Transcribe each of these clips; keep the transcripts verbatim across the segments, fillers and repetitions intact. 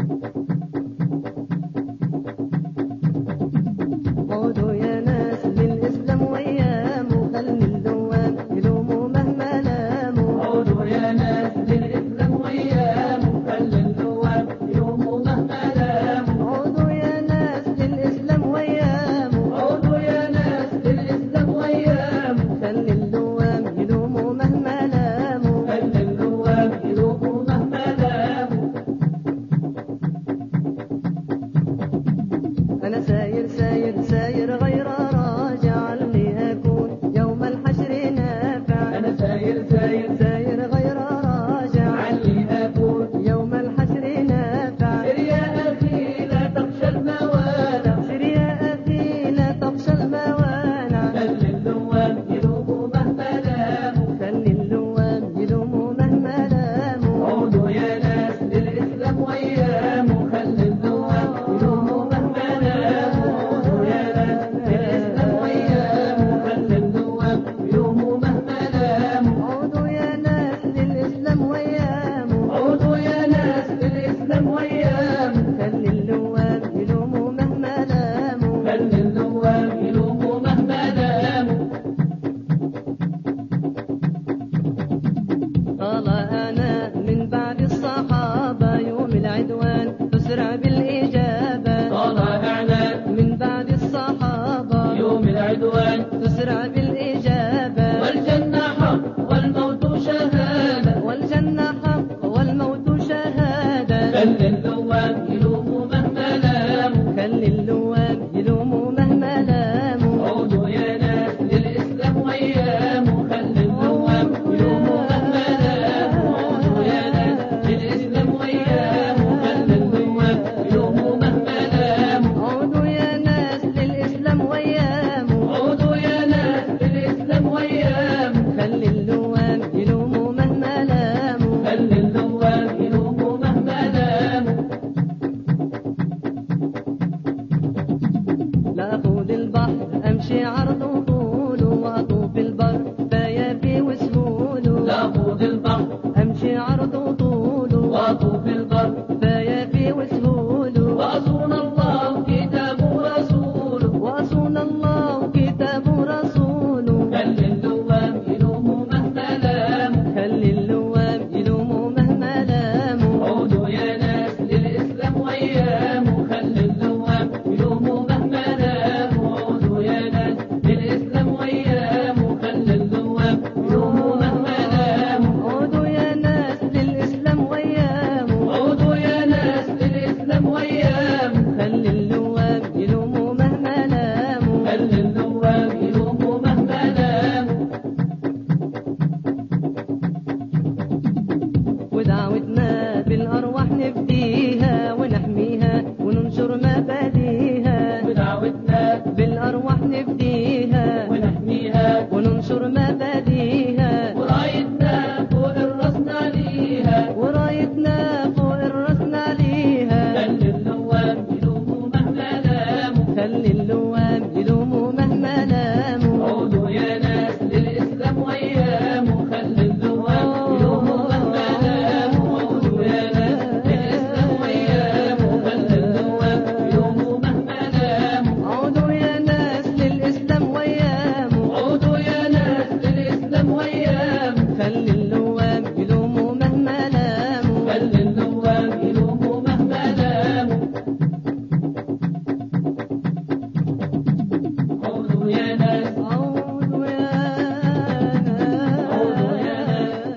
عودوا يا ناس للإسلام وأيامه، خلي اللوام يلوموا مهما لاموا. عودوا يا ناس للإسلام وأيامه، خلي اللوام يلوموا مهما لاموا. عودوا يا ناس للإسلام وأيامه، عودوا يا ناس للإسلام وأيامه، خلي اللوام يلوموا مهما لاموا. خلي اللوام يلوموا مهما لاموا. أنا ساير ساير ساير غير راجع، اللي أكون يوم الحشر نافع. أنا ساير ساير ساير غير راجع، علي أكون يوم الحشر نافع. سر يا أخي لا تخشى الموانع، سر يا أخي لا تخشى الموانع. خلي اللوام يلوموا مهما لاموا. خلي اللوام يلوموا مهما لاموا. عودوا يا ناس للإسلام وأيامه، خلي اللوام يلوموا مهما لاموا. عودوا يا ناس للإسلام وأيامه، خلي اللوام يلوموا مهما لاموا. عودوا يا ناس للإسلام وأيامه، عودوا يا ناس للإسلام وأيامه، خلي اللوام يلوموا مهما لاموا. خلي اللوام يلوموا مهما لاموا. قال أنا من بعد الصحابة، يوم العدوان تسرع بالإجابة. طلعنا من بعد الصحابة، يوم العدوان تسرع بالإجابة. والجنة حق والموت شهادة. والجنة حق والموت شهادة. خلي اللوام يلوموا مهما لاموا. خلي اللوام يلوموا مهما لاموا. عودوا يا ناس للإسلام وأيامه، خلي اللوام يلوموا مهما لاموا. عودوا يا ناس للإسلام وأيامه، خلي اللوام يلوموا مهما لاموا. عودوا يا ناس للإسلام وأيامه، عودوا يا ناس للإسلام وأيامه، خلي اللوام يلوموا مهما لاموا. خلي اللوام يلوموا مهما لاموا. لأخوض البحر أمشي عرض طول، وأطوف البر فيافي وسهول. لأخوض البحر أمشي عرض طول، وأطوف البر فيافي وسهول. وأصون الله كتاب رسوله. وأصون الله كتاب رسوله. خلي اللوام يلوموا مهما لاموا. خلي اللوام يلوموا مهما لاموا. عودوا يا ناس للإسلام وأيامه، خلي اللوام يلوموا مهما لاموا. عودوا يا ناس للإسلام وأيامه، خلي اللوام يلوموا مهما لاموا. عودوا يا ناس للإسلام وأيامه، عودوا يا ناس للإسلام وأيامه، خلي اللوام يلوموا مهما لاموا. خلي اللوام يلوموا مهما لاموا. ودعوتنا بالأرواح نفديها ونحميها وننشر مبادئها. ودعوتنا بالأرواح نفديها ونحميها، وننشر مبادئها. ورايتنا فوق الرسنا ليها. ورايتنا فوق الرسنا ليها. خلي اللوام يلوموا مهما لاموا. خلي اللوام يلوموا مهما لاموا. عودوا يا ناس للإسلام وأيامه، خلي اللوام يلوموا مهما لاموا. عودوا يا ناس للإسلام وأيامه، خلي اللوام يلوموا مهما لاموا. عودوا يا ناس للإسلام وأيامه، عودوا يا ناس للإسلام وأيامه، خلي اللوام يلوموا مهما لاموا. خلي اللوام يلوموا مهما لاموا. عودوا يا ناس. عودوا يا عودوا يا ناس.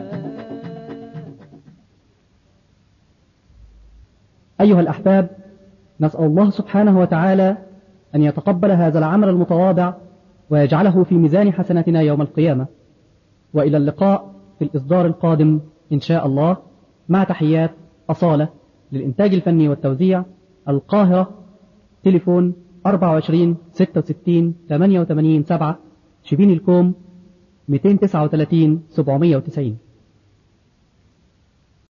أيها الأحباب، نسأل الله سبحانه وتعالى أن يتقبل هذا العمل المتواضع ويجعله في ميزان حسناتنا يوم القيامة. وإلى اللقاء في الإصدار القادم إن شاء الله، مع تحيات أصالة للإنتاج الفني والتوزيع، القاهرة. تليفون أربعة وعشرين ستة وستين ثمانية وثمانين سبعة، شبين الكوم مئتين وتسعة وثلاثين سبعمئة وتسعين.